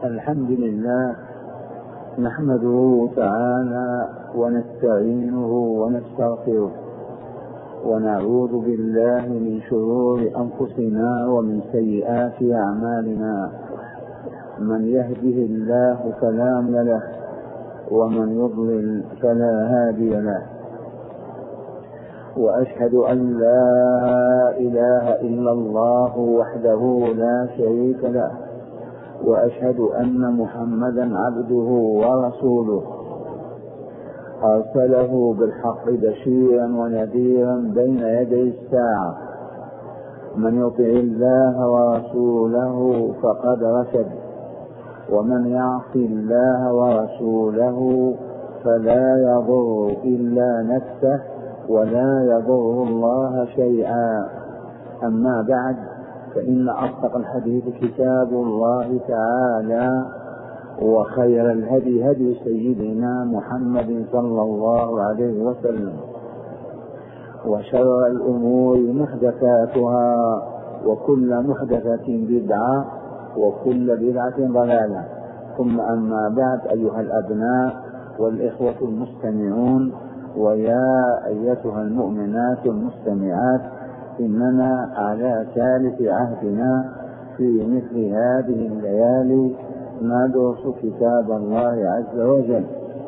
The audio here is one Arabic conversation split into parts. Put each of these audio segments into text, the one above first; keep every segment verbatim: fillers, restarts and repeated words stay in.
الحمد لله نحمده تعالى ونستعينه ونستغفره ونعوذ بالله من شرور أنفسنا ومن سيئات أعمالنا. من يهده الله فلا مضل له ومن يضلل فلا هادي له. وأشهد أن لا إله إلا الله وحده لا شريك له، وأشهد أن محمدا عبده ورسوله أرسله بالحق بشيرا ونذيرا بين يدي الساعة. من يطع الله ورسوله فقد رشد، ومن يعص الله ورسوله فلا يضر إلا نفسه ولا يضر الله شيئا. أما بعد، فإن أصدق الحديث كتاب الله تعالى، وخير الهدي هدي سيدنا محمد صلى الله عليه وسلم، وشر الأمور محدثاتها، وكل محدثة بدعة، وكل بدعة ضلالة. ثم أما بعد، أيها الأبناء والإخوة المستمعون، ويا أيتها المؤمنات المستمعات، إننا على ثالث عهدنا في مثل هذه الليالي ندرس كتاب الله عز وجل،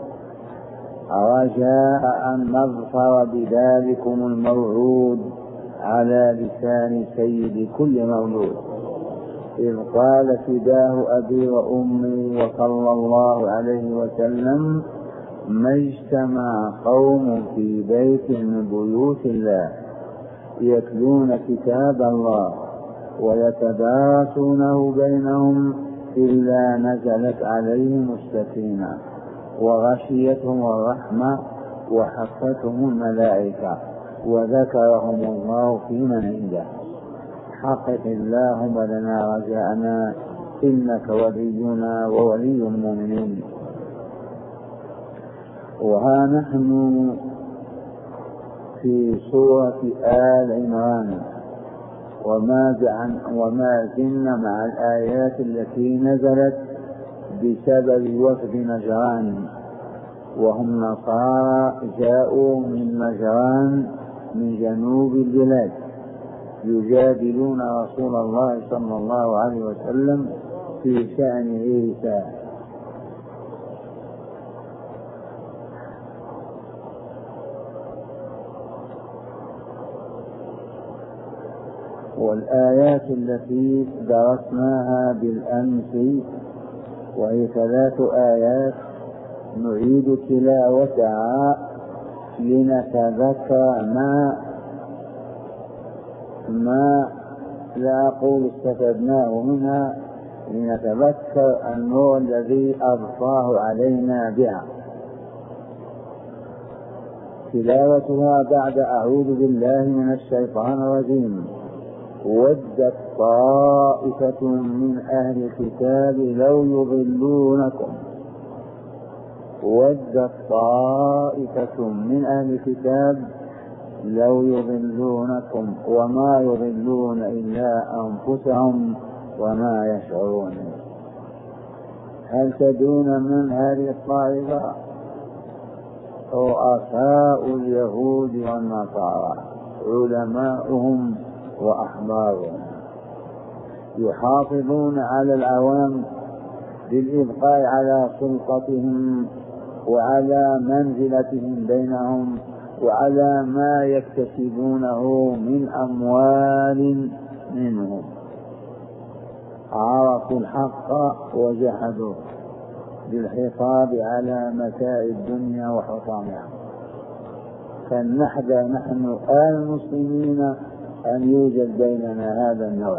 رجاء أن نظفر بذلكم الموعود على لسان سيد كل مولود، إذ قال فداه أبي وأمي وصلى الله عليه وسلم: ما اجتمع قوم في بيت من بيوت الله يتلون كتاب الله ويتدارسونه بينهم إلا نزلت عليهم السكينة وغشيتهم الرحمة وحفتهم الملائكة وذكرهم الله في من عنده. حقق اللهم لنا رجاءنا، إنك ولينا وولي المؤمنين. وها نحن في سورة آل عمران، وما زلنا مع الآيات التي نزلت بسبب وفد نجران، وهم نصارى جاءوا من نجران من جنوب البلاد يجادلون رسول الله صلى الله عليه وسلم في شأن عيسى. والآيات التي درسناها بالأمس، وهي ثلاث آيات، نعيد تلاوتها لنتذكر ما ما لا أقول استفدناه منها، لنتذكر النور الذي أضفاه علينا بها. تلاوتها بعد أعوذ بالله من الشيطان الرجيم: ودت طائفة من أهل الكتاب لو يضلونكم ودت طائفة من أهل الكتاب لو يضلونكم وما يضلون إلا أنفسهم وما يشعرون. هل تدرون من هذه الطائفة؟ رؤساء اليهود والنصارى، علماؤهم وأحبارهم، يحافظون على العوام بالإبقاء على سلطتهم وعلى منزلتهم بينهم وعلى ما يكتسبونه من أموال منهم. عرفوا الحق وجحدوه بالحفاظ على متاع الدنيا وحطامها. فلنحذر نحن المسلمين أن يوجد بيننا هذا النوع.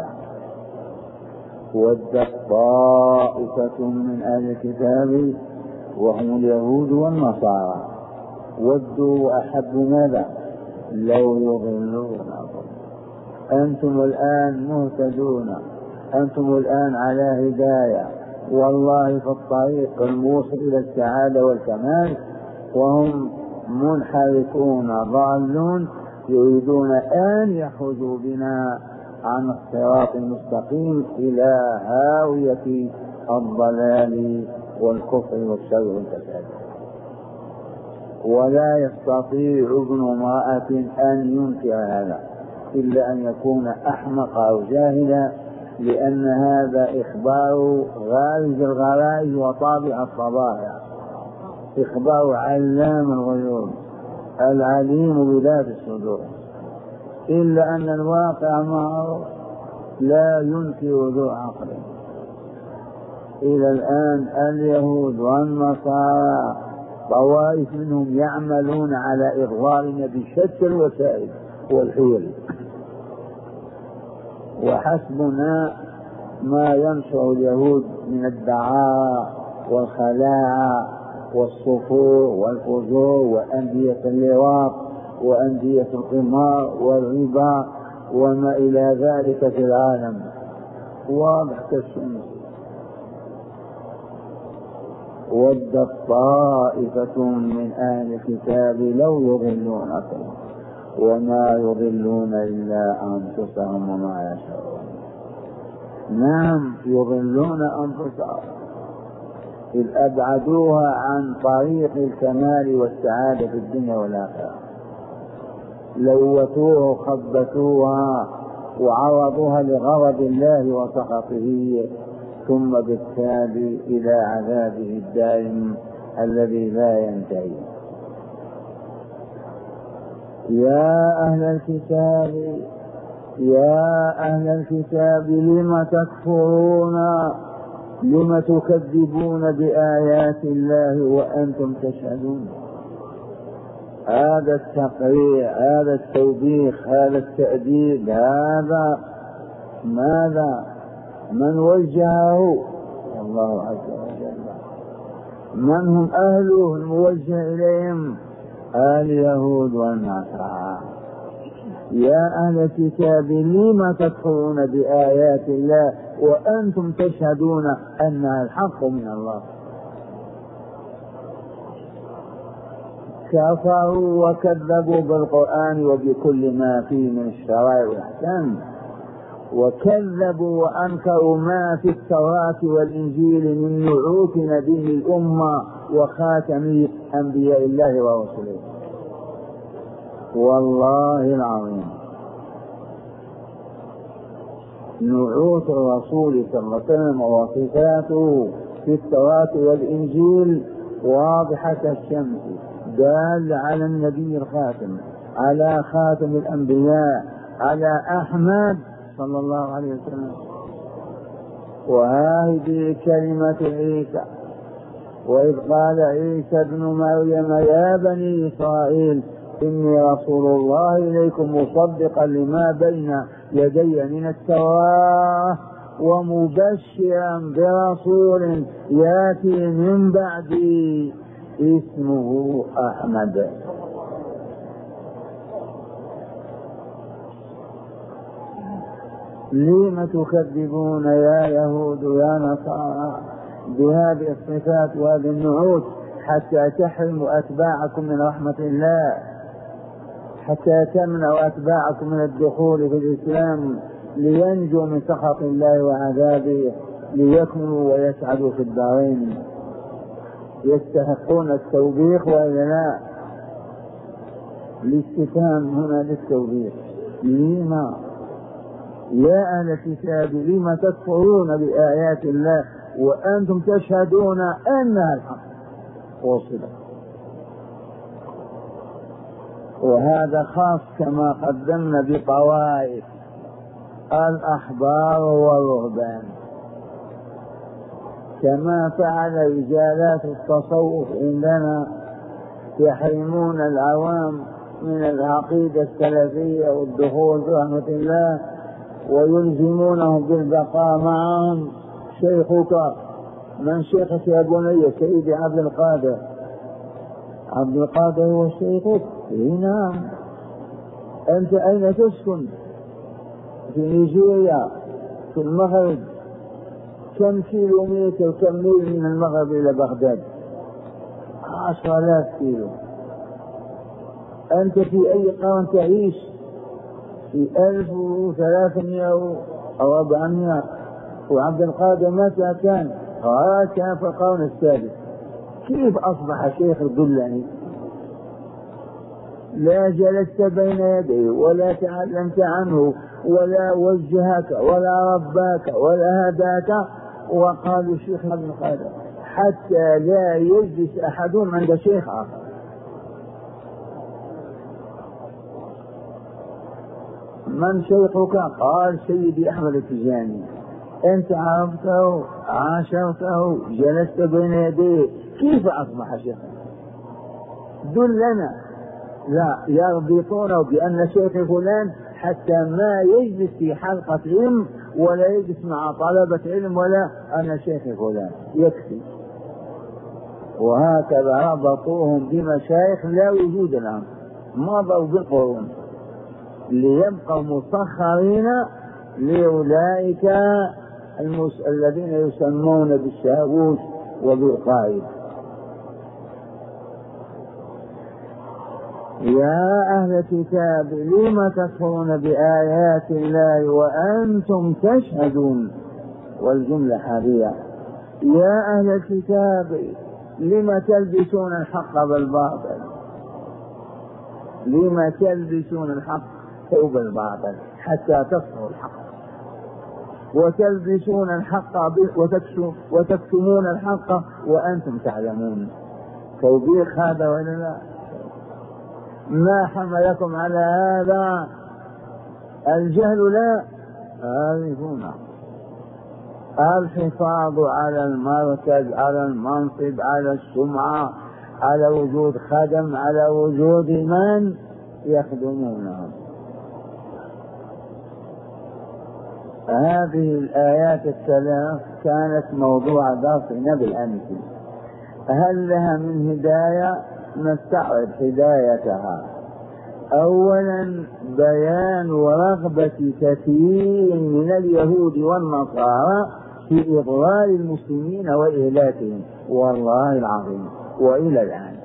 ودت طائفة من أهل الكتاب وهم اليهود والنصارى، ودوا وأحبوا ماذا؟ لو يضلونكم. أنتم الآن مهتدون، أنتم الآن على هداية، والله في الطريق الموصل إلى السعادة والكمال، وهم منحرفون ضالون يريدون أن يحوزوا بنا عن الصراط المستقيم إلى هاوية الضلال والكفر والشر والفساد. ولا يستطيع ابن امرأة أن ينكر هذا إلا أن يكون أحمق أو جاهلا، لأن هذا إخبار غارز الغرائز وطابع الطبائع، إخبار علام الغيوب العليم بذات الصدور، إلا أن الواقع معه لا ينكر ذو عقل. إلى الآن اليهود والنصارى طوائف منهم يعملون على إغضارنا بشتى الوسائل والحيل، وحسبنا ما ينشر اليهود من الدعارة والخلاعة والصفور والفجور وأندية اللواط وأندية القمار والربا وما إلى ذلك في العالم واضح كالشمس. ودت طائفة من أهل الكتاب لو يضلونكم وما يضلون إلا أنفسهم وما يشعرون. نعم يضلون أنفسهم إذ أبعدوها عن طريق الكمال والسعادة في الدنيا والآخرة، لوثوه خبثوها وعرضوها لغضب الله وسخطه، ثم بالتالي إلى عذابه الدائم الذي لا ينتهي. يا أهل الكتاب يا أهل الكتاب لم تكفرون لم تكذبون بآيات الله وأنتم تشهدون. هذا التقريع، هذا التوبيخ، هذا التأديب، هذا ماذا؟ من وجهه؟ الله عز وجل. من هم أهله الموجه إليهم؟ اليهود والنصارى. يا أهل الكتاب لم تكفرون بآيات الله وأنتم تشهدون أنها الحق من الله. كفروا وكذبوا بالقرآن وبكل ما فيه من الشرائع والأحكام، وكذبوا وأنكروا ما في التوراة والإنجيل من نعوت نبي الأمة وخاتم أنبياء الله ورسله. والله العظيم نعوت الرسول صلى الله عليه وسلم وصفاته في التوراة والإنجيل واضحة كالشمس، دال على النبي الخاتم، على خاتم الأنبياء، على أحمد صلى الله عليه وسلم. وهذه كلمة عيسى، وإذ قال عيسى ابن مريم يا بني إسرائيل إني رسول الله إليكم مصدقا لما بين يدي من التوراة ومبشرا برسول ياتي من بعدي اسمه أحمد. لم تكذبون يا يهود يا نصارى بهذه الصفات وهذه النعوت حتى تحرموا أتباعكم من رحمة الله، حتى تمنعوا أتباعكم من الدخول في الإسلام لينجوا من سخط الله وعذابه، ليكملوا ويسعدوا في الدارين. يستحقون التوبيخ وإلا لا؟ الاستفهام هنا للتوبيخ. لما يا أهل الكتاب لم تكفرون بآيات الله وأنتم تشهدون أنها الحق وصلت. وهذا خاص كما قدمنا بطوائف الأحبار والرهبان، كما فعل رجالات التصوف عندنا يحرمون العوام من العقيدة السلفية والدخول في رحمة الله ويلزمونهم بالبقاء معهم. شيخك من شيخك يا بني؟ سيدي عبد القادر. عبد القادر هو شيخك؟ نعم. أنت أين تسكن؟ في نيجيريا في المغرب. كم كيلومتر كم ميل من المغرب إلى بغداد؟ عشر آلاف كيلو. أنت في أي قرن تعيش؟ في ألف وثلاثمائة أو أربعمائة. وعبد القادر متى كان؟ قال كان في القرن السادس. كيف أصبح شيخ دلني؟ لا جلست بين يديه ولا تعلمت عنه ولا وجهك ولا رباك ولا هداك، وقالوا شيخ ابن قادر، حتى لا يجلس أحدهم عند شيخ آخر. من شيخك؟ قال سيدي أحمد التجاني. أنت عرفته، عاشرته، جلست بين يديه، كيف أصبح شيخا؟ دلنا. لا، يربطونه بأن شيخ فلان حتى ما يجلس في حلقة علم ولا يجلس مع طلبة علم ولا أنا شيخ فلان، يكفي. وهكذا ربطوهم بمشايخ لا وجود الآن، مضوا بالقرون ليبقوا مسخرين لأولئك المس... الذين يسمون بالشاغوش وبالقائد. يا أهل الكتاب لم تكفرون بآيات الله وأنتم تشهدون، والجملة حالية. يا أهل الكتاب لم تلبسون الحق بالباطل، لم تلبسون الحق ثوب الباطل حتى تصفوا الحق، وتلبسون الحق وتكتمون الحق وأنتم تعلمون. توبيخ هذا ولا لا؟ ما حملكم على هذا؟ الجهل لا، عارفون. الحفاظ على المركز، على المنصب، على السمعة، على وجود خدم، على وجود من يخدمونهم. هذه الآيات الثلاث كانت موضوع درسنا بالأمس. هل لها من هداية؟ نستعرض هدايتها. أولا بيان ورغبة كثير من اليهود والنصارى في إضلال المسلمين وإهلاكهم، والله العظيم وإلى الآن.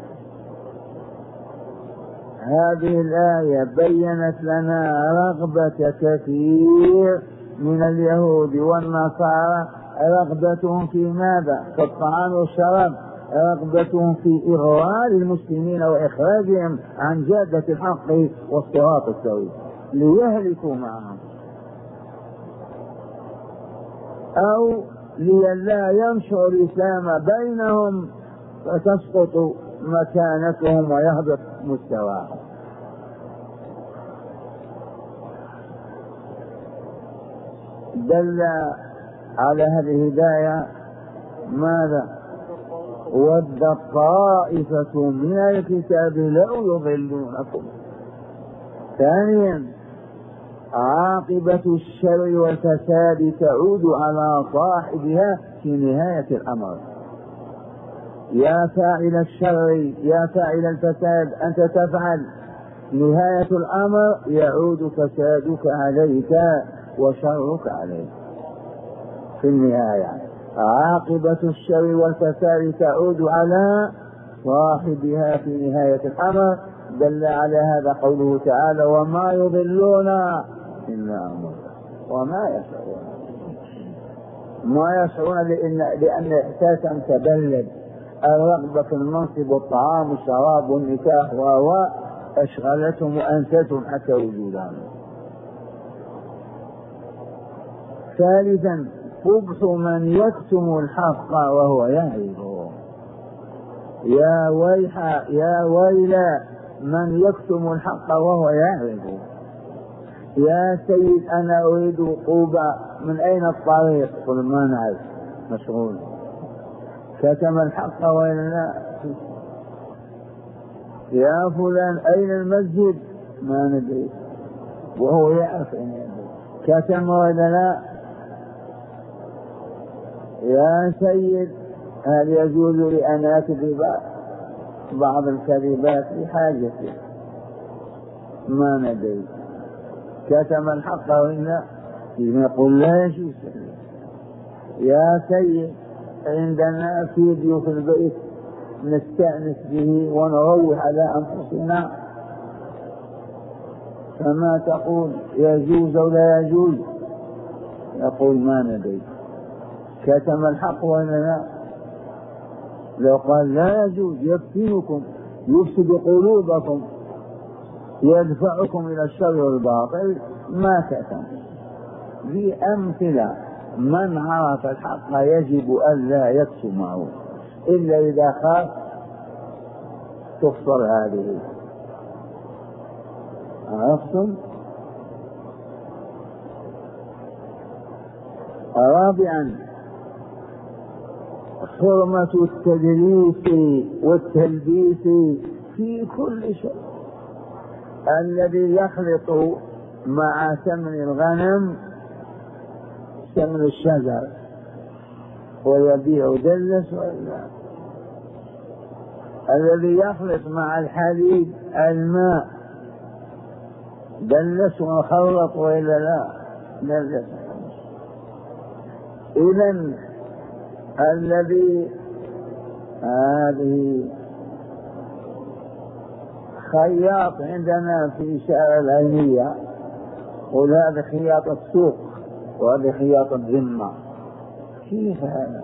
هذه الآية بيّنت لنا رغبة كثير من اليهود والنصارى، رغبتهم في ماذا؟ في الطعام والشراب، رغبتهم في إغواء المسلمين وإخراجهم عن جادة الحق والصراط السوي ليهلكوا معهم، أو لئلا ينشر الإسلام بينهم فتسقط مكانتهم ويهبط مستواهم. دل على هذه الهداية ماذا؟ ود طائفة من الكتاب لو يضلونكم. ثانيا عاقبة الشر والفساد تعود على صاحبها في نهاية الأمر. يا فاعل الشر، يا فاعل الفساد، أنت تفعل، نهاية الأمر يعود فسادك عليك وشرك عليك في النهاية. عاقبة الشر والفساد تعود على صاحبها في نهاية الأمر. دل على هذا قوله تعالى وما يضلون إلا أنفسهم وما يشعرون. ما يشعرون لأن, لأن إحساسا تبلد الرغبة في المنصب والطعام والشراب والنكاح و أشغلتهم وأنستهم حتى وجودهم. ثالثا قبح من يكتم الحق وهو يعرفه. يا ويح يا ويل من يكتم الحق وهو يعرفه. يا سيد أنا أريد عقوبة، من أين الطريق؟ قل ما نعرف، مشغول. كتم الحق وإلا لا. يا فلان أين المسجد؟ ما ندري، وهو يعرف أين يدري. كتم وإلا لا. يا سيد هل يجوز لي أن أكذب بعض الكذبات لحاجتي؟ ما ندري. كتم الحق وإلا يقول لا يجوز. يا سيد عندنا فيديو في البيت نستأنس به ونروح على أنفسنا، فما تقول يجوز أو لا يجوز؟ يقول ما ندري. كتم الحق ولا لا؟ لو قال لا يجوز يفتنكم يفسد قلوبكم يدفعكم إلى الشر والباطل ما كتم. ذي أمثلة. من عرف الحق يجب ألا يكتمه إلا إذا خاف تفسر هذه. عرفتم؟ رابعا حرمة التدليس والتلبيس في كل شيء. الذي يخلط مع سمن الغنم سمن الشجر ويبيع دلس ولا، الذي يخلط مع الحليب الماء دلس وخلط وإلا لا دلس. إذن الذي هذه خياط عندنا في شارع العينية قل هذا خياط السوق وهذا خياط الذمة. كيف هذا؟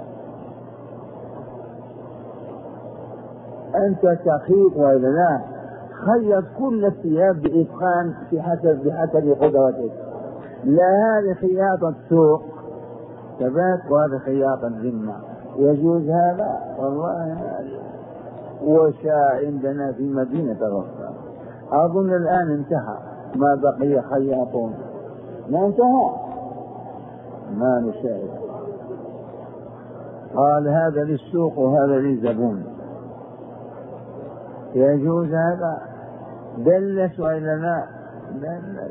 أنت تخيط وإلا لا؟ خيط كل الثياب بإتقان في حسب بحسب قدرتك. لا هذا خياط السوق ثبات وهذا خياط الذمة. يجوز هذا؟ والله هذا وشاء عندنا في مدينة الرفاه. أظن الآن انتهى، ما بقي خياطون، ما انتهى، ما نشاهد. قال هذا للسوق وهذا للزبون. يجوز هذا؟ دلس وإلا لا؟ دلس.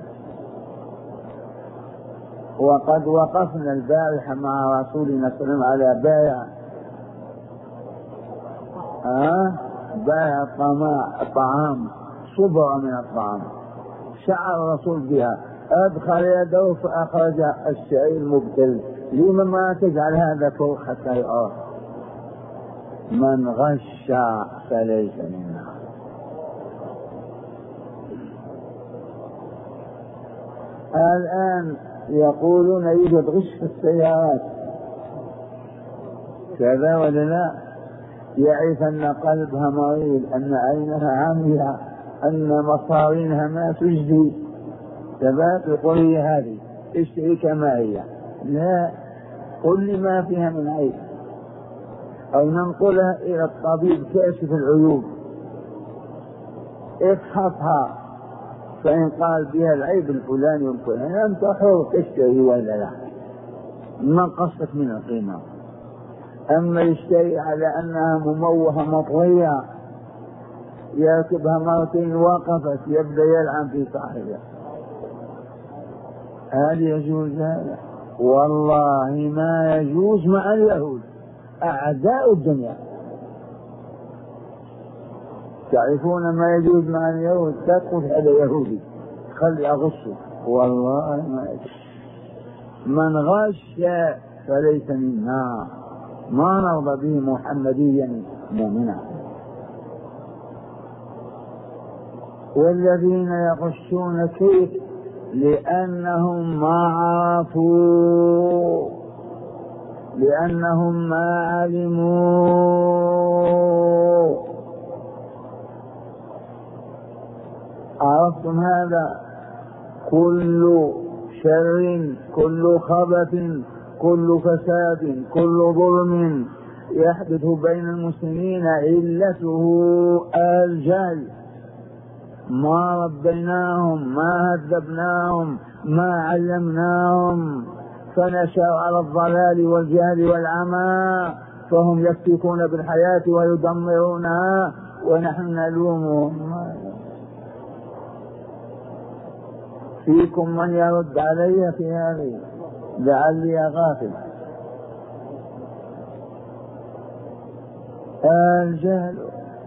وقد وقفنا البارحة مع رسولنا صلى الله عليه وسلم على بائع آه بائع الطعام صبرة من الطعام. شعر الرسول بها، أدخل يده فأخرج الشعير مبتل. لما ما تجعل هذا فوق حتى يعرف؟ من غش فليس منا. الآن يقولون يوجد غش في السيارات، كذا ولا لا؟ يعرف أن قلبها مريض، أن عينها عمياء، أن مصارينها ما تجدي، ثبات يقول لي هذه اشتري كما هي. لا، قل لي ما فيها من عيب، أو ننقلها إلى الطبيب كاشف العيوب افحصها، فإن قال بها العيب الفلاني والفلاني أنت حر تشتري ولا لا، ما قصدك من القيمة. أما يشتري على أنها مموهة مطوية يركبها مرتين وقفت يبدأ يلعن في صاحبها، هل يجوز هذا؟ والله ما يجوز مع اليهود أعداء الدنيا. تعرفون ما يجوز مع اليهود؟ تدخل هذا يهودي خلي أغشه، والله ما يجوز. من غش فليس منا، ما نرضى به محمديا مؤمنا. والذين يغشون كيف؟ لأنهم ما عرفوا، لأنهم ما علموا. عرفتم هذا؟ كل شر، كل خبث، كل فساد، كل ظلم يحدث بين المسلمين علته الجهل. ما ربيناهم، ما هذبناهم، ما علمناهم، فنشأوا على الضلال والجهل والعمى، فهم يفتكون بالحياة ويدمرونها ونحن نلومهم. فيكم من يرد علي في هذه لعلي غافل. الجهل،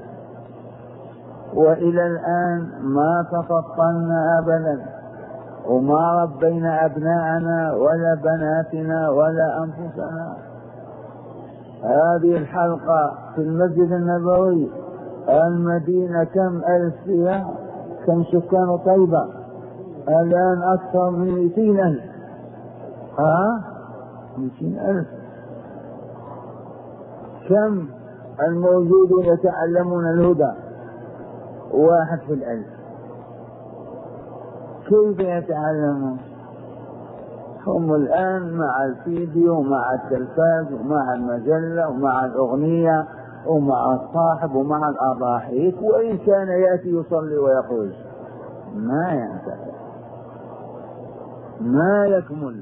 وإلى الآن ما تفطنا أبدا، وما ربينا أبناءنا ولا بناتنا ولا أنفسنا. هذه الحلقة في المسجد النبوي المدينة كم ألف فيها؟ كم سكان طيبة؟ الآن أكثر من مئتين ألف. ها؟ مئتين ألف. كم الموجودون يتعلمون الهدى؟ واحد في الألف. كيف يتعلمون؟ هم الآن مع الفيديو ومع التلفاز ومع المجلة ومع الأغنية ومع الصاحب ومع الأضاحيك، وإن كان يأتي يصلي ويخرج ما ينتهي، ما يكمل.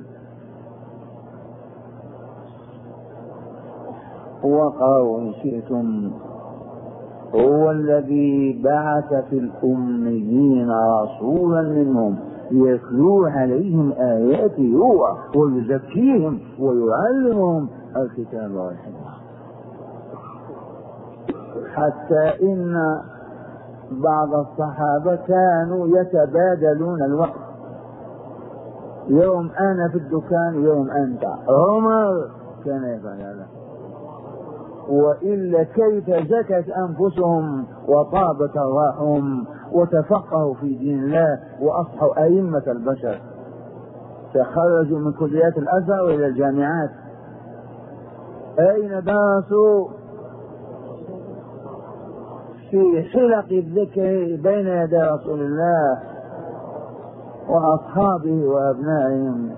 وقالوا إن شئتم هو الذي بعث في الأميين رسولا منهم يتلو عليهم آياته ويزكيهم ويعلمهم الكتاب والحكمة، حتى إن بعض الصحابة كانوا يتبادلون الوقت، يوم أنا في الدكان يوم أنت. عمر كان يفعل هذا، وإلا كيف زكت أنفسهم وطابت أرواحهم وتفقهوا في دين الله وأصبحوا أئمة البشر، تخرجوا من كليات الأزهر إلى الجامعات. أين درسوا؟ في حلق الذكر بين يدي رسول الله وأصحابه وأبنائهم.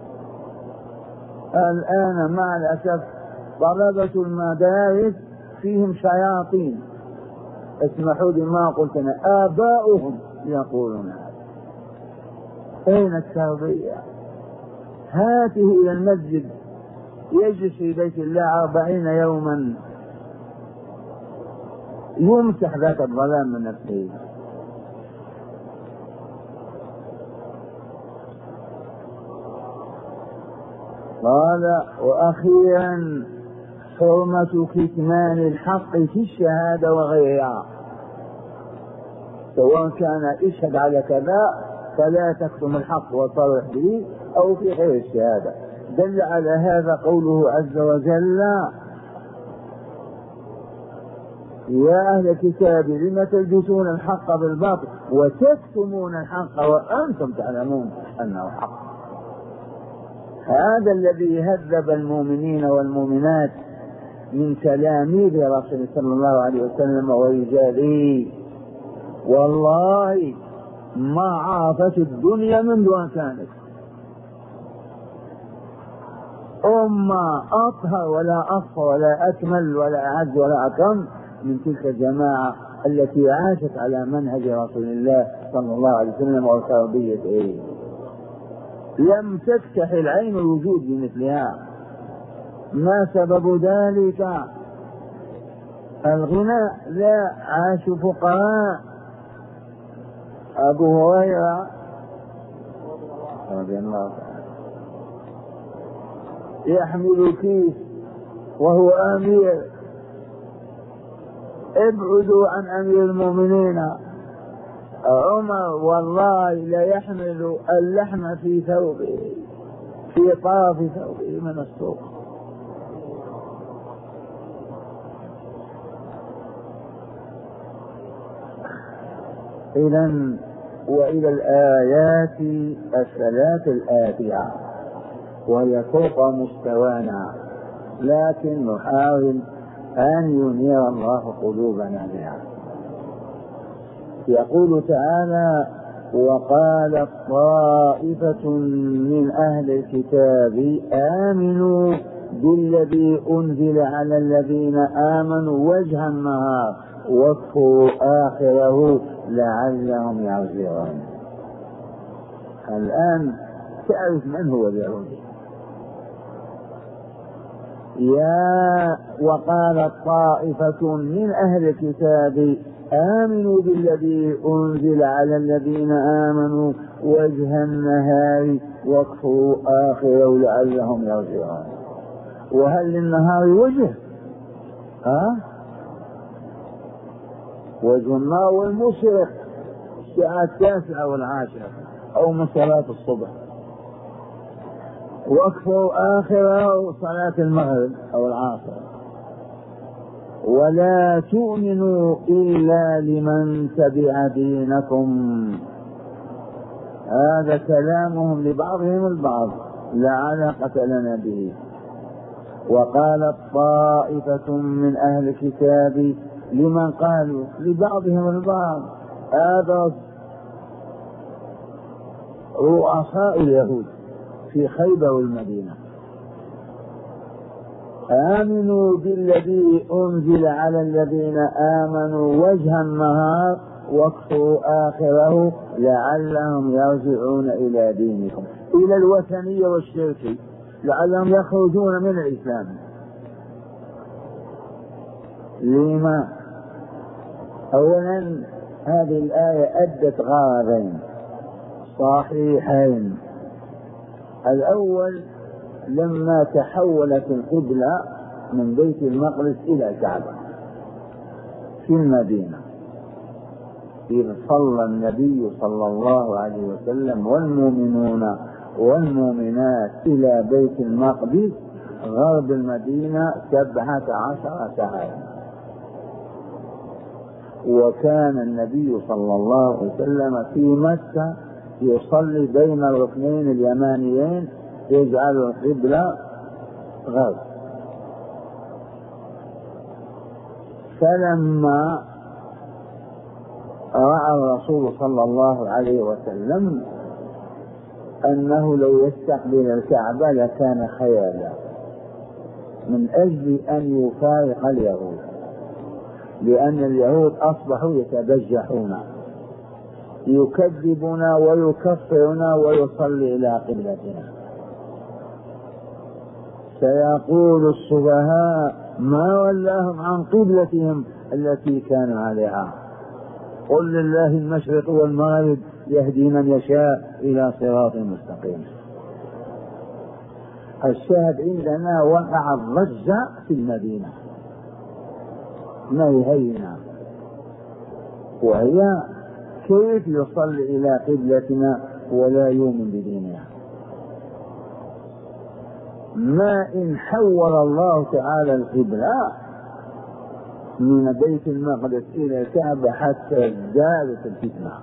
الآن مع الأسف طلبة المدارس فيهم شياطين، اسمحوا لي ما قلت أنا، آباؤهم يقولون هذا. أين التربية؟ هاته إلى المسجد يجلس في بيت الله أربعين يوما يمسح ذات الظلام من نفسه. قال وأخيرا حرمة كتمان الحق في الشهادة وغيرها، سواء كان اشهد على كذا فلا تكتم الحق وصرح به أو في غير الشهادة. دل على هذا قوله عز وجل يا أهل الكتاب لم تلبسون الحق بالباطل وتكتمون الحق وأنتم تعلمون أنه حق. هذا الذي هذب المؤمنين والمؤمنات من تلاميذ رسول صلى الله عليه وسلم ورجاله. والله ما عرفت الدنيا منذ أن كانت أمة أطهر ولا أصفى ولا أكمل ولا أعز ولا أكرم من تلك الجماعة التي عاشت على منهج رسول الله صلى الله عليه وسلم وتربيته. لم تفتح العين الوجود بمثلها. ما سبب ذلك؟ الغناء. لا، عاشوا فقراء. أبو هريرة رضي الله عنه يحمل كيس وهو أمير. ابعدوا عن أمير المؤمنين. عمر والله لا يحمل اللحم في ثوبه في طرف ثوبه من السوق. إذن وإلى الآيات الثلاث الآتية وهي فوق مستوانا، لكن نحاول أن ينير الله قلوبنا بها. يقول تعالى وقالت طائفة من أهل الكتاب آمنوا بالذي أنزل على الذين آمنوا وجه النهار واكفروا آخره لعلهم يرجعون. الآن تعرف من هو اليهودي. يا وقالت طائفة من أهل الكتاب آمنوا بالذي أنزل على الذين آمنوا وجه النهار واكفروا آخره لعلهم يرجعون. وهل للنهار وجه؟ ها؟ وجه النار والمشرق الساعة التاسعة والعاشرة أو من صلاة الصبح، واكفروا آخره صلاة المغرب أو العصر. ولا تؤمنوا إلا لمن تبع دينكم. هذا كلامهم لبعضهم البعض لا علاقة لنا به. وقالت طائفة من أهل الكتاب، لمن قالوا؟ لبعضهم البعض، هذا رؤساء اليهود في خيبر والمدينة، آمنوا بالذي أنزل على الذين آمنوا وجه النهار واكفروا آخره لعلهم يرجعون إلى دينكم، إلى الوثنية والشرك، لعلهم يخرجون من الإسلام. لما؟ أولا هذه الآية أدت غرضين صحيحين. الأول لما تحولت القبلة من بيت المقدس إلى الكعبة في المدينة، إذ صلى النبي صلى الله عليه وسلم والمؤمنون والمؤمنات إلى بيت المقدس غرب المدينة سبعة عشر ساعة. وكان النبي صلى الله عليه وسلم في مكة يصلي بين الركنين اليمانيين، يجعل القبلة غرب. فلما رأى الرسول صلى الله عليه وسلم أنه لو يستقبل الكعبة لكان خيالا، من أجل أن يفارق اليهود، لأن اليهود أصبحوا يتبجحون، يكذبنا ويكفرنا ويصلي إلى قبلتنا. سيقول السفهاء ما ولاهم عن قبلتهم التي كانوا عليها، قل لله المشرق والمغرب يهدي من يشاء إلى صراط مستقيم. الشاهد عندنا وقع الضجة في المدينة ما يهينا، وهي كيف يصلي إلى قبلتنا ولا يؤمن بدينها؟ ما إن حول الله تعالى القبلة من بيت المقدس إلى الكعبة حتى زادت الفتنة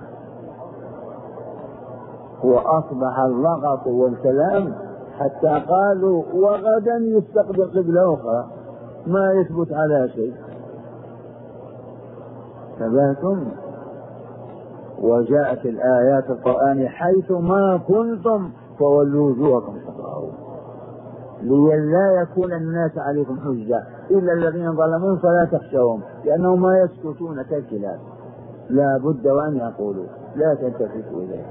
وأصبح اللغط والكلام، حتى قالوا وغدا يستقبل قبلة أخرى، ما يثبت على شيء. فباتم وجاءت الآيات القرآن حيث ما كنتم فولوا وجوهكم شطره لئلا يكون الناس عليكم حجة إلا الذين ظلموا فلا تخشوهم لأنهم ما يسكتون كالكلاب، لا بد وأن يقولوا لا تلتفتوا إليه.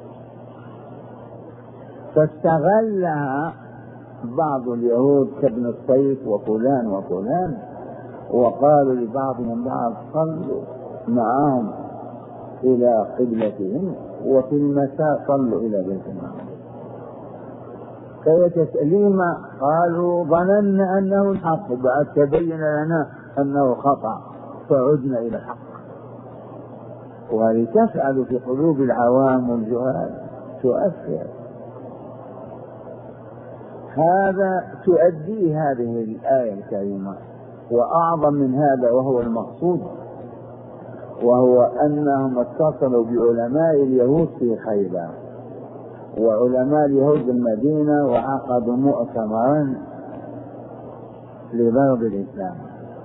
فاستغلها بعض اليهود كابن الصيف وفلان وفلان، وقالوا لبعضهم بعض صلوا معهم إلى قبلتهم وفي المساء صلوا إلى بيت المقدس. فيتسليما قالوا ظننا أنه الحق، بعد تبين لنا أنه خطأ فعدنا إلى الحق. وهذه تفعل في قلوب العوام والجهال، تؤثر. هذا تؤدي هذه الآية الكريمة. وأعظم من هذا وهو المقصود، وهو أنهم اتصلوا بعلماء اليهود في خيبر وعلماء اليهود المدينة وعقدوا مؤتمرا لضرب الإسلام،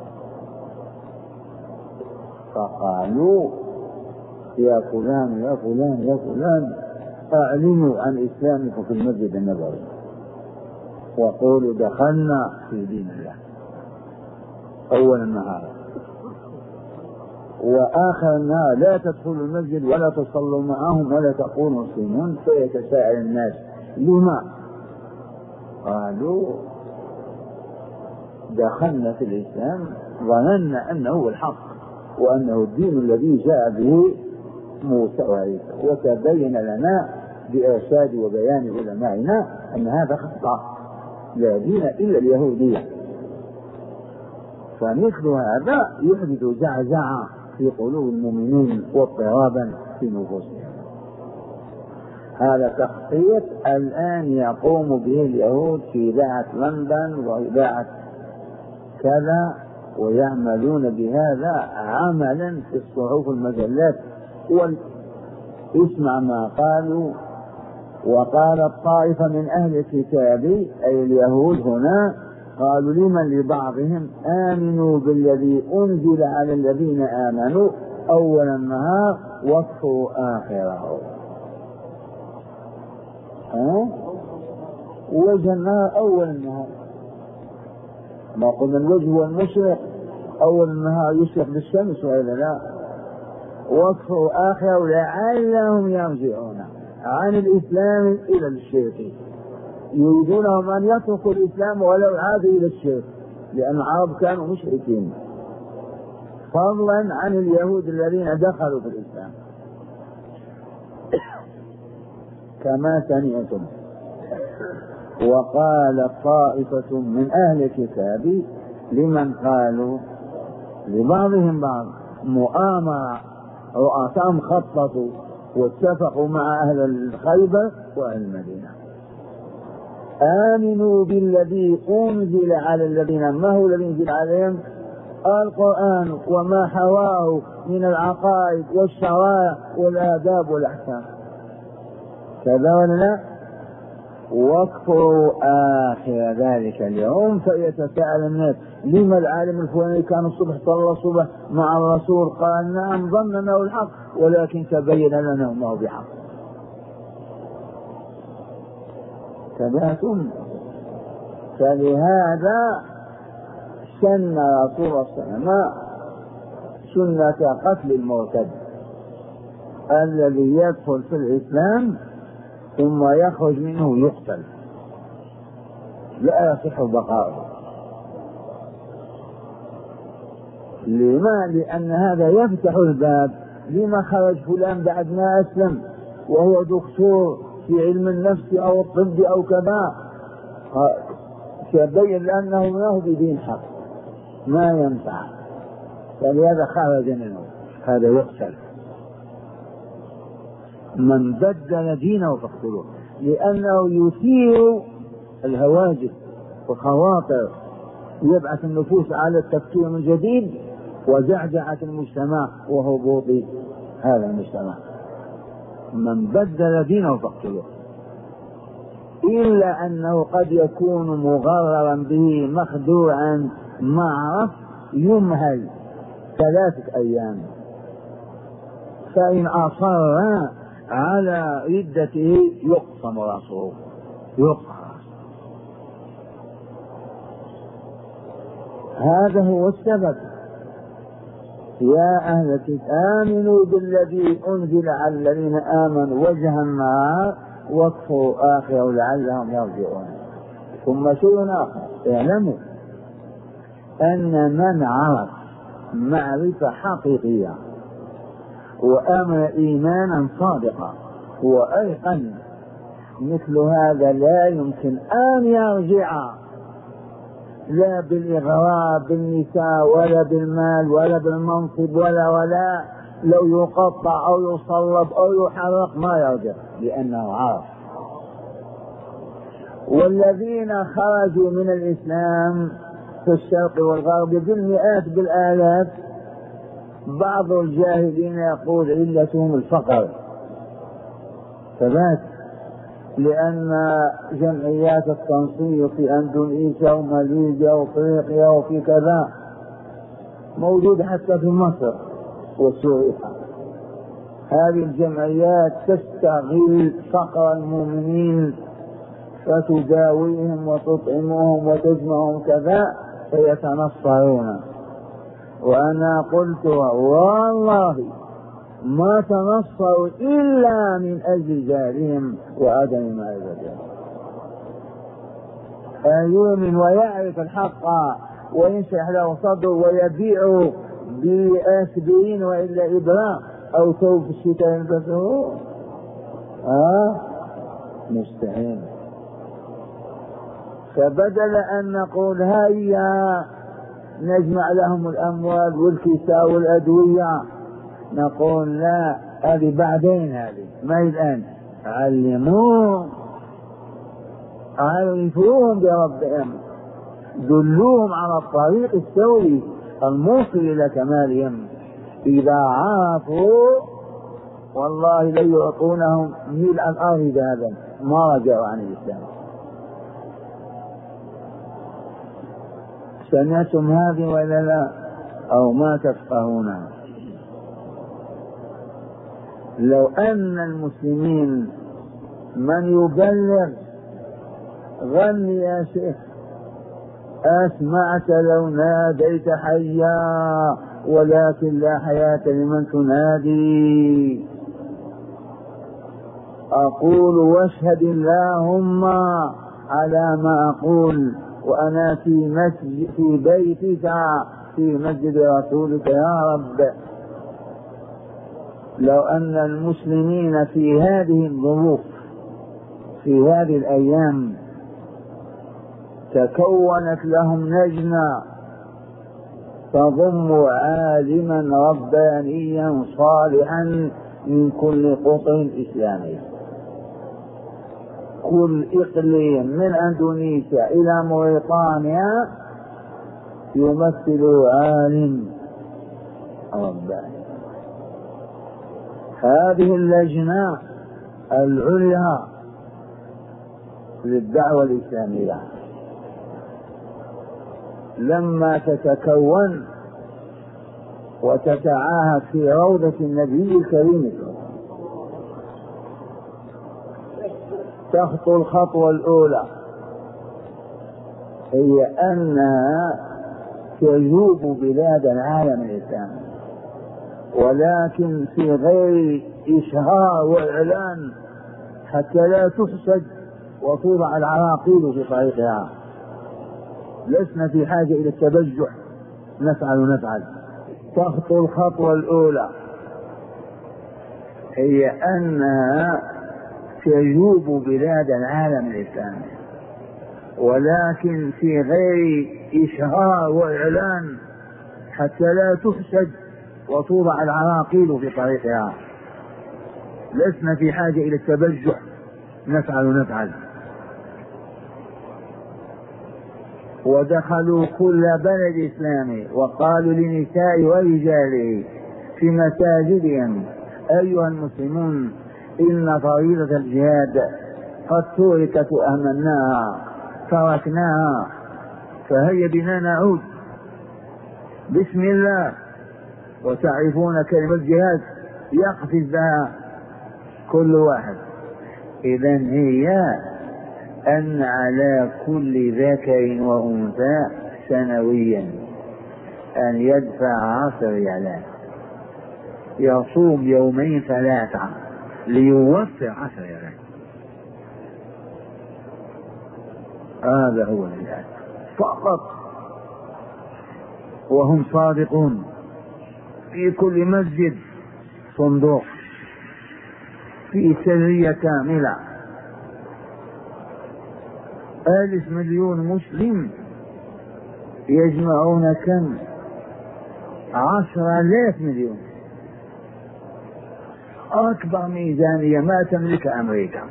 فقالوا يا فلان يا فلان يا فلان أعلنوا عن إسلامكم في المسجد النبوي وقولوا دخلنا في دين الله أول النهار، وآخر النهار لا تدخلوا المسجد ولا تصلوا معهم ولا تكونوا مسلمون. فيتساءل الناس لما؟ قالوا دخلنا في الإسلام ظننا أنه هو الحق وأنه الدين الذي جاء به موسى وعيسى، وتبين لنا بإرشاد وبيان علمائنا أن هذا خطأ، لا دين إلا اليهودية. فمثل هذا يحدث زعزعة في قلوب المؤمنين واضطرابا في نفوسهم. هذا تخطيط الآن يقوم به اليهود في إذاعة لندن وإذاعة كذا، ويعملون بهذا عملا في الصحف والمجلات. واسمع ما قالوا: وقالت طائفة من أهل الكتاب أي اليهود هنا قالوا لمن لبعضهم آمنوا بالذي أنزل على الذين آمنوا أول النهار واكفروا آخره. أه؟ وجه النهار أول النهار، ما قلنا الوجه والمشرق، أول النهار يشرق بالشمس وإلا لا. واكفروا آخره لعلهم يرجعون عن الإسلام إلى الشرك، يريدونهم أن يتركوا الإسلام ولو عادوا إلى الشرك، لأن العرب كانوا مشركين، فضلا عن اليهود الذين دخلوا في الإسلام. كما سمعتم وقال طائفة من أهل الكتاب لمن قالوا لبعضهم بعض مؤامرة، رؤساءهم خططوا واتفقوا مع أهل الخيبر وأهل المدينة، آمنوا بالذي أنزل على الذين، ما هو الذي أنزل عليهم؟ القرآن وما حواه من العقائد والشرائع والآداب والأحكام، كذا ولا لا؟ واكفروا آخر ذلك اليوم. فيتساءل الناس لما العالم الفلاني كان الصبح صلى الصبح مع الرسول قال نعم ظننا الحق ولكن تبين لنا انه بحق. تبعتم. فلهذا سن رسول الله صلى الله عليه وسلم سنة قتل المرتد الذي يدخل في الإسلام ثم يخرج منه يقتل، لا يصح بقاؤه. لما؟ لأن هذا يفتح الباب لما خرج فلان بعد ما أسلم وهو دكتور في علم النفس أو الطب أو كذا، سيبين لأنه له بدين حق ما ينفع، فلهذا خرج منه، هذا يقتل. من بدل دينه فاقتلوه، لأنه يثير الهواجس والخواطر، يبعث النفوس على التفكير من جديد وزعزعة المجتمع وهبوط هذا المجتمع. من بدل دينه فاقتلوه، إلا أنه قد يكون مغررا به مخدوعا معرف يمهل ثلاثة أيام، فإن أصر على ردته يقسم رأسه، يقسم. هذا هو السبب. يا أهل الكتاب آمنوا بالذي أنزل على الذين آمنوا وجه النهار واكفروا آخره لعلهم يرجعون. ثم شيء آخر، اعلموا أن من عرف معرفة حقيقية وآمن إيمانا صادقا وأيقن مثل هذا لا يمكن أن يرجع لا بالإغراء بالنساء ولا بالمال ولا بالمنصب ولا ولا لو يقطع أو يصلب أو يحرق ما يرجع، لأنه عرف. والذين خرجوا من الإسلام في الشرق والغرب بالمئات بالآلاف، بعض الجاهلين يقول علتهم الفقر، فذات لأن جمعيات التنصير في أندونيسيا وماليزيا وأفريقيا وفي كذا موجودة حتى في مصر وسوريا. هذه الجمعيات تستغل فقر المؤمنين فتداويهم وتطعمهم وتجمعهم كذا فيتنصرون. وأنا قلت والله ما تنصروا إلا من أجل جهلهم وعدم معرفتهم. فيؤمن ويعرف الحق وينشح له صدره ويبيع بآسبرين وإلا إبراء أو ثوب الشتاء يلبسه، آه مستحيل. فبدل أن نقول هيا نجمع لهم الأموال والكساء والأدوية، نقول لا، هذه بعدين، هذه ما الآن. علموهم، عرفوهم بربهم، دلوهم على الطريق السوي الموصل إلى كمالهم. إذا عرفوا والله لن يعطونهم ملء الأرض ذهبا ما رجعوا عن الإسلام. سمعتم هذه ولا لا؟ أو ما تفقهونها؟ لو أن المسلمين من يبلغ غني يا شيخ، أسمعت لو ناديت حيا ولكن لا حياة لمن تنادي. أقول واشهد اللهم على ما أقول وأنا في مسجد في بيتك في مسجد رسولك يا رب. لو أن المسلمين في هذه الظروف في هذه الأيام تكونت لهم لجنة تضم عالما ربانيا صالحا من كل قطر إسلامي، كل إقليم من أندونيسيا إلى موريطانيا يمثل عالم رباني. هذه اللجنة العليا للدعوة الإسلامية لما تتكون وتتعاهد في روضة النبي الكريم تخطو الخطوة الأولى، هي أنها تجوب بلاد العالم الإسلامي، ولكن في غير إشهار وإعلان حتى لا تفسد وتوضع العراقيل في طريقها. لسنا في حاجة إلى التبجح، نفعل نفعل. تخطو الخطوة الأولى هي أنها تجوب بلاد العالم الإسلامي، ولكن في غير إشهار وإعلان حتى لا تفسد وتوضع العراقيل في طريقها. لسنا في حاجة إلى التبجح، نفعل نفعل. ودخلوا كل بلد إسلامي وقالوا لنساء ورجاله في مساجدهم: أيها المسلمون، إن فريضة الجهاد قد تركت وأهملناها تركناها، فهيا بنا نعود بسم الله. وتعرفون كلمة الجهاد يقفز بها كل واحد. إذن هي أن على كل ذكر وأنثى سنويا أن يدفع عشر ريالات، يصوم يومين ثلاثة ليوفر عشر ريالات. هذا هو الجهاد فقط، وهم صادقون. في كل مسجد صندوق في سرية كاملة. ألف مليون مسلم يجمعون كم؟ عشرة آلاف مليون. أكبر ميزانية ما تملك أمريكا.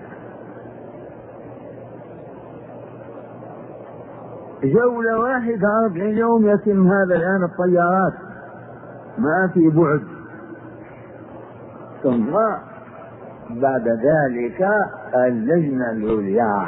جولة واحدة أربعين يوم يتم هذا الآن الطيارات، ما في بعد. ثم بعد ذلك اللجنة العليا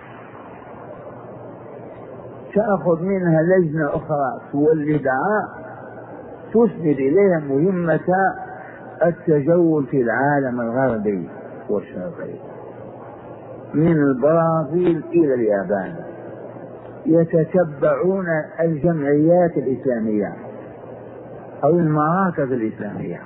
تأخذ منها لجنة أخرى تولدها، تسند إليها مهمة التجول في العالم الغربي والشرقي من البرازيل إلى اليابان، يتتبعون الجمعيات الإسلامية أو المراكز الإسلامية،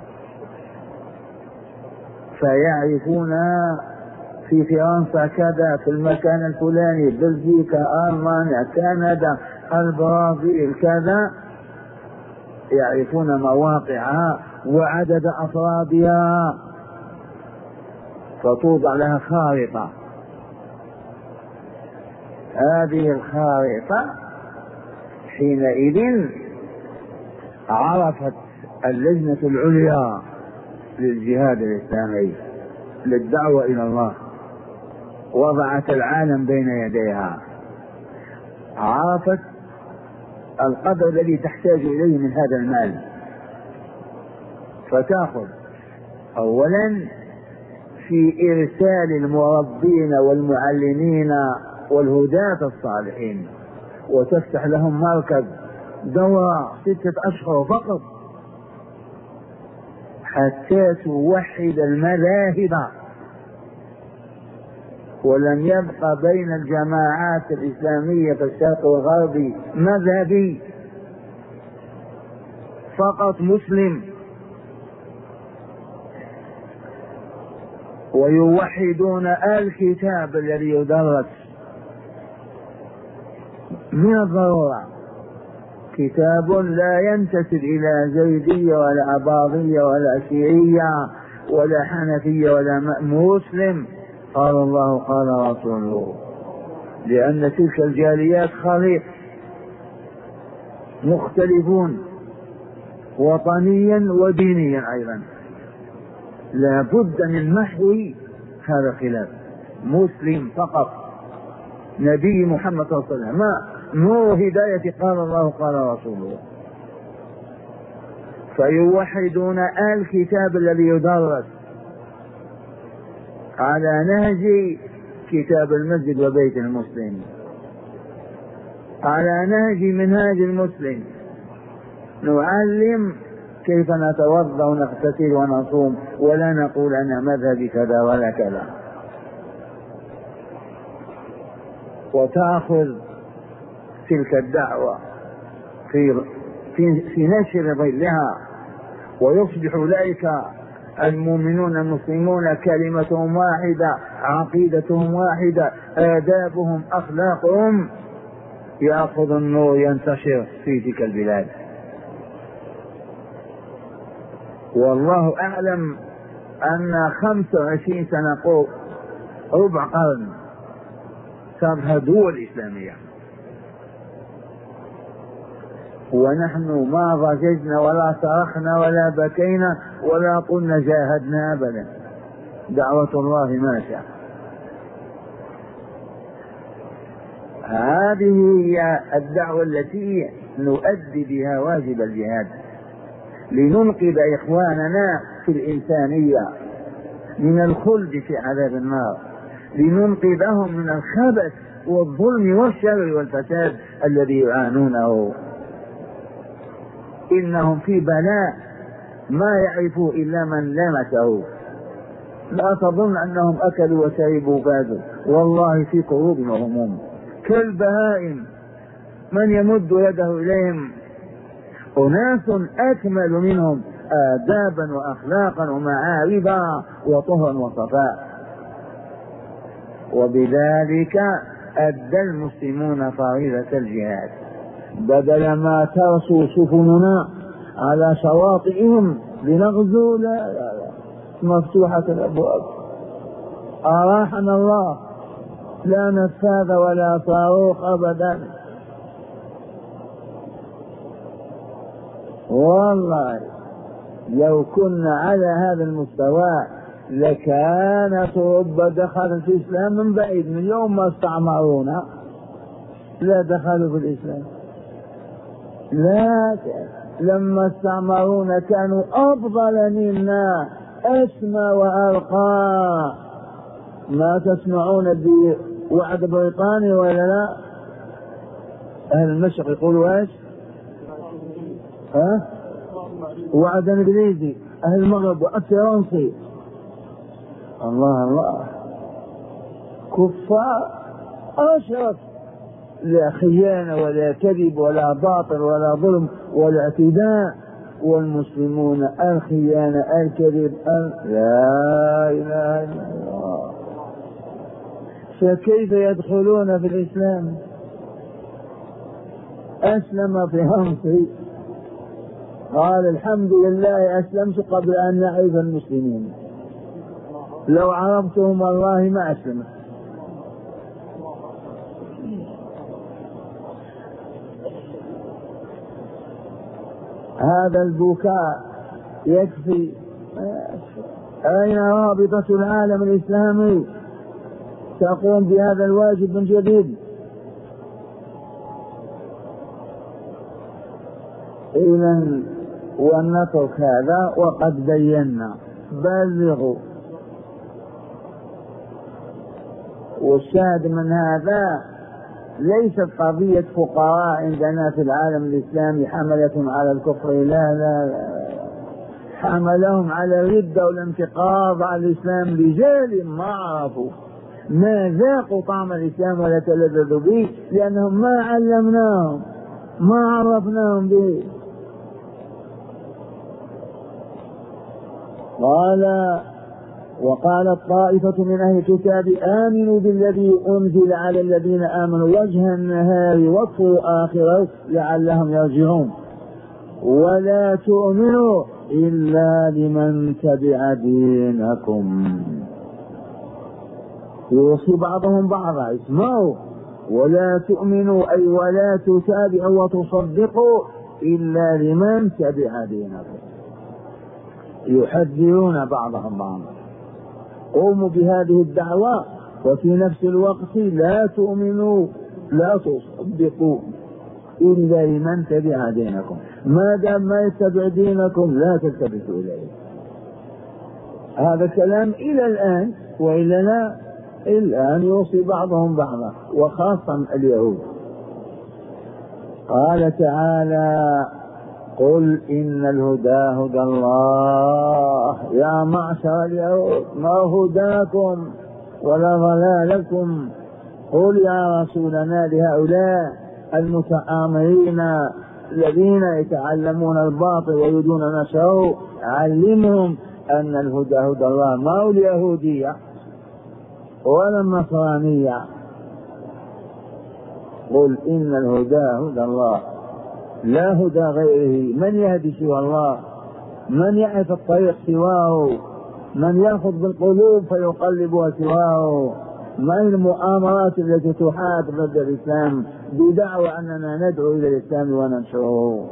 فيعرفون في فرنسا كذا، في المكان الفلاني، بلجيكا، ألمانيا، كندا، البرازيل كذا، يعرفون مواقعها وعدد أفرادها، فتوضع لها خارطة. هذه الخارطة حينئذ عرفت اللجنة العليا للجهاد الإسلامي للدعوة إلى الله، وضعت العالم بين يديها، عرفت القدر الذي تحتاج إليه من هذا المال، فتأخذ أولا في إرسال المربين والمعلمين والهداة الصالحين وتفتح لهم مركز دورة ستة أشهر فقط حتى توحد المذاهب، ولم يبقى بين الجماعات الإسلامية في الشرق والغرب مذهبي، فقط مسلم. ويوحدون الكتاب الذي يدرس من الضرورة، كتاب لا ينتسب إلى زيدية ولا أباضية ولا شيعية ولا حنفية ولا مسلم، قال الله قال رسوله، لأن تلك الجاليات خليط مختلفون وطنيا ودينيا أيضا، لا بد من محو هذا الخلاف. مسلم فقط، نبي محمد صلى الله عليه وسلم، ما نور هداية قال الله قال رسوله. فيوحدون الكتاب الذي يدرس على نهج كتاب المسجد وبيت المسلم، على نهج منهاج المسلم، نعلم كيف نتوضا ونغتسل ونصوم، ولا نقول أنا مذهبي كذا ولا كذا. وتأخذ تلك الدعوة في في, في نشر ظلها، ويصبح أولئك المؤمنون المسلمون كلمتهم واحدة، عقيدتهم واحدة، آدابهم أخلاقهم، يأخذ النور ينتشر في تلك البلاد. والله أعلم أن خمسة وعشرين سنة ربع قرن صارها دول إسلامية، ونحن ما ضججنا ولا صرخنا ولا بكينا ولا قلنا جاهدنا أبدا. دعوة الله ماشية. هذه هي الدعوة التي نؤدي بها واجب الجهاد، لننقذ إخواننا في الإنسانية من الخلد في عذاب النار، لننقذهم من الخبث والظلم والشر والفساد الذي يعانونه. إنهم في بلاء ما يعرفوا إلا من لمسه. لا تظن أنهم أكلوا وشربوا وفازوا، والله في قلوبهم هموم كالبهائم. من يمد يده إليهم أناس أكمل منهم آدابا وأخلاقا ومعارفا وطهرا وصفاء. وبذلك أدى المسلمون فريضة الجهاد، بدل ما ترسوا سفننا على شواطئهم لنغزو، لا لا لا، مفتوحة الأبواب، أراحنا الله، لا نفاذ ولا صاروخ أبدا. والله لو كنا على هذا المستوى لكانت أوروبا دخلت في الإسلام من بعيد، من يوم ما استعمرونا لا دخلوا في الإسلام. لكن لما استعمرونا كانوا أفضل منا، أسمى وأرقى. ما تسمعون بوعد بريطاني ولا لا؟ أهل المشرق يقولوا ايش؟ ها؟ وعد انجليزي. أهل المغرب وعد فرنسي. الله الله، كفار أشرف، لا خيانة ولا كذب ولا باطل ولا ظلم ولا اعتداء. والمسلمون الخيانة الكذب لا إله إلا الله. فكيف يدخلون في الإسلام؟ أسلم فرنسي قال الحمد لله أسلمت قبل أن نعرف المسلمين، لو عرفتهم والله ما أسلمت. هذا البكاء يكفي. أين رابطة العالم الإسلامي تقوم بهذا الواجب من جديد؟ إذن ونترك هذا وقد بينا. بلغوا. والشاهد من هذا ليست قضية فقراء عندنا في العالم الإسلامي حملتهم على الكفر، لا لا, لا. حملهم على الردة والانتقاض على الإسلام رجال ما عرفوا ما ذاقوا طعم الإسلام ولا تلذذوا به، لأنهم ما علمناهم ما عرفناهم به. قال وقالت طائفة من أهل الكتاب آمنوا بالذي أنزل على الذين آمنوا وجه النهار واكفروا آخره لعلهم يرجعون ولا تؤمنوا إلا لمن تبع دينكم. يوصي بعضهم بعضا اسمعوا ولا تؤمنوا أي ولا تتابعوا وتصدقوا إلا لمن تبع دينكم. يحذرون بعضهم بعضا قوموا بهذه الدعوة وفي نفس الوقت لا تؤمنوا لا تصدقوا إلا لمن تبع دينكم، ما دام ما يتبع دينكم لا تلتفتوا إليه. هذا الكلام إلى الآن وإلا لا الآن يوصي بعضهم بعضا وخاصة اليهود. قال تعالى قل إن الهدى هدى الله يا معشر اليهود ما هداكم ولا ضلالكم. قل يا رسولنا لهؤلاء المتآمرين الذين يتعلمون الباطل ويريدون نشره علمهم أن الهدى هدى الله، ما هو اليهودية ولا النصرانية. قل إن الهدى هدى الله لا هدى غيره، من يهدي سوى الله؟ من يعرف الطريق سواه؟ من يأخذ بالقلوب فيقلبها سواه؟ ما المؤامرات التي تحاك ضد الإسلام بدعوى أننا ندعو إلى الإسلام وننشره؟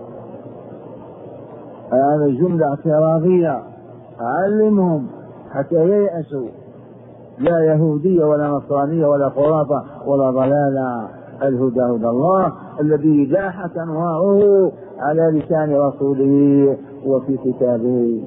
هذا جملة اعتراضية. علمهم حتى ييأسوا، لا يهودية ولا نصرانية ولا خرافة ولا ضلالة. الهدى هدى الله الذي لاحت أنواره على لسان رسوله وفي كتابه.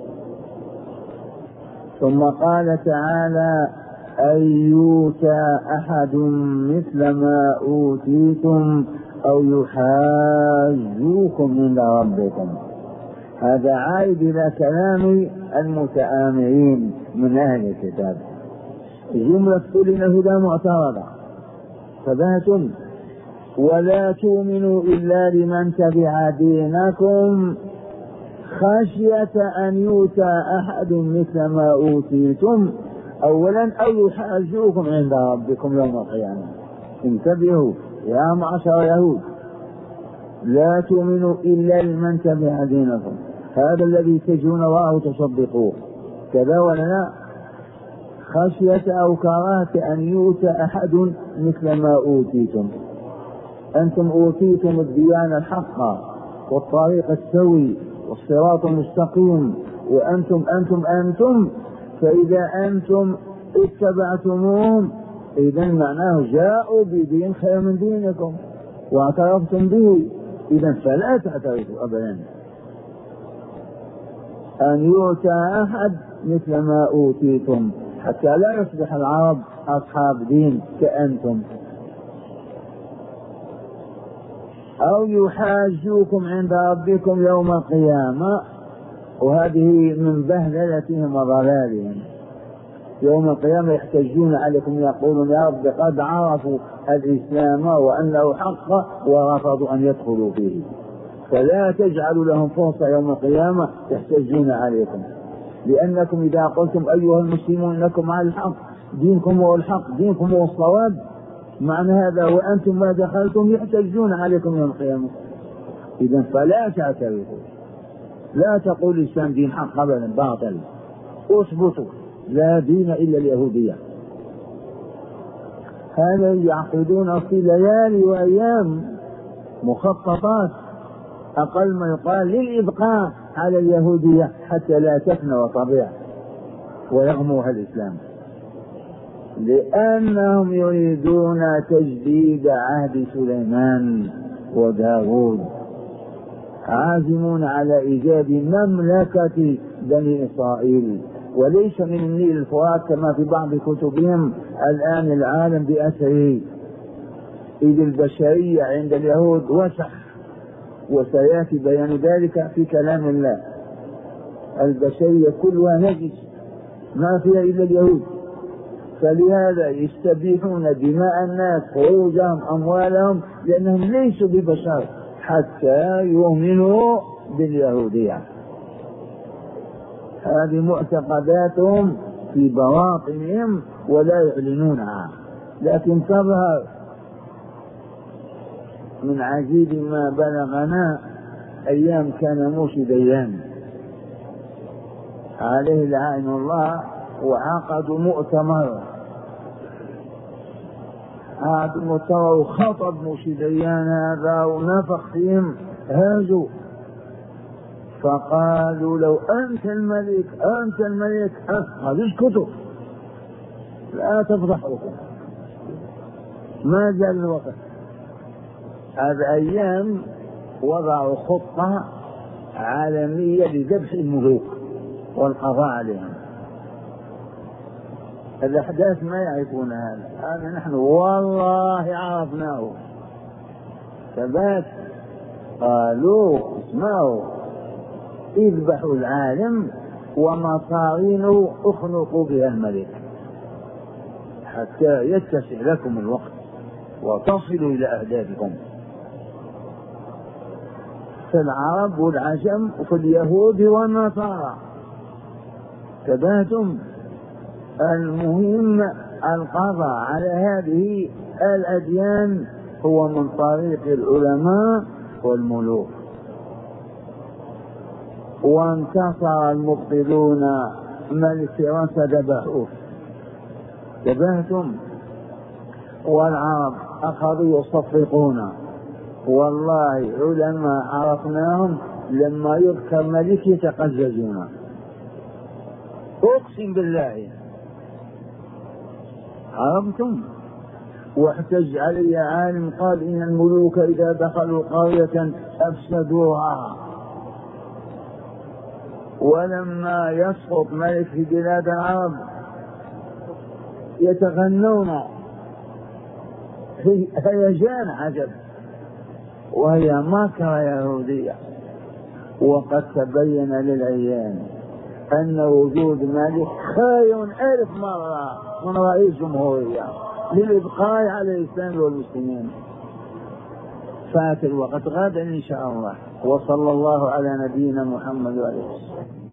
ثم قال تعالى أن يؤتى أحد مثل ما أوتيتم أو يحاجوكم عند ربكم. هذا عائد إلى كلام المتآمرين من أهل الكتاب. جملة قل إن الهدى معترضة فباتم ولا تؤمنوا إلا لمن تبع دينكم خشية أن يؤتى أحد مثل ما أوتيتم أولا أو يحاجوكم عند ربكم يوم القيامة. انتبهوا يا معشر يهود لا تؤمنوا إلا لمن تبع دينكم، هذا الذي تجون وراءه تصدقوه كذا ولا لا؟ خشية أو كراهة أن يؤتى أحد مثل ما أوتيتم. أنتم أوتيتم الديانة الحقة والطريق السوي والصراط المستقيم، وأنتم أنتم أنتم فإذا أنتم اتبعتموهم إذا معناه جاءوا بدين خير من دينكم واعترفتم به، إذا فلا تعترفوا أبدا. أن يؤتى أحد مثل ما أوتيتم حتى لا يصبح العرب أصحاب دين كأنتم، أو يحاجوكم عند ربكم يوم القيامة، وهذه من بهدلتهم وضلالهم. يوم القيامة يحتجون عليكم يقولون يا رب قد عرفوا الإسلام وأنه حق ورفضوا أن يدخلوا فيه، فلا تجعلوا لهم فرصة يوم القيامة يحتجون عليكم، لأنكم إذا قلتم أيها المسلمون إنكم على الحق دينكم هو الحق دينكم هو الصواب، معنى هذا وأنتم ما دخلتم يحتجون عليكم يوم القيامة. إذا فلا تعترفوا، لا تقول الإسلام دين حق أبدا باطل، اثبتوا لا دين إلا اليهودية. هذا يعقدون في ليالي وأيام مخططات أقل ما يقال للإبقاء على اليهودية حتى لا تفنى وتضيع ويغموها الإسلام، لأنهم يريدون تجديد عهد سليمان وداود، عازمون على إيجاد مملكة بني إسرائيل، وليس من النيل الفرات كما في بعض كتبهم الآن العالم بأسره، إذ البشرية عند اليهود وسخ، وسيأتي بيان ذلك في كلام الله. البشرية كلها نجس ما فيها إلا اليهود، فلهذا يستبيحون دماء الناس، خروجهم، أموالهم، لأنهم ليسوا ببشر حتى يؤمنوا باليهودية. هذه معتقداتهم في بواطنهم ولا يعلنونها، لكن تظهر. من عجيب ما بلغنا أيام كان موسى ديان عليه لعين الله، وعقدوا مؤتمر، عقدوا مؤتمر وخطب موسى ديان هذا ونفخ فيهم، هاجوا فقالوا لو أنت الملك أنت الملك هذه الكتب لا تفضحكم. ما جاء الوقت. هذه أيام وضعوا خطة عالمية لذبح الملوك والقضاء عليهم. الأحداث ما يعرفون هذا، هذا نحن والله عرفناه. ثبات قالوا اسمعوا، اذبحوا العالم ومصارينه اخنقوا بها الملك حتى يتسع لكم الوقت وتصلوا إلى أهدافكم. في العرب والعجم وفي اليهود والنصارى تباتم. المهم القضاء على هذه الأديان هو من طريق العلماء والملوك. وانتصر المبطلون ملك فرنسا ذبحوه، تباتم. والعرب أخذوا يصفقون، والله علماء عرفناهم لما يذكر ملك يتقززون، أقسم بالله. عرفتم؟ واحتج علي عالم قال إن الملوك إذا دخلوا قرية أفسدوها، ولما يسقط ملك في بلاد العرب يتغنون في هيجان عجب، وهي مكر يهودية. وقد تبين للعيان أن وجود ملك خير ألف مرة من رئيس جمهورية للإبقاء على الإسلام والمسلمين. فات الوقت غدا إن شاء الله. وصلى الله على نبينا محمد وعلى آله وسلم.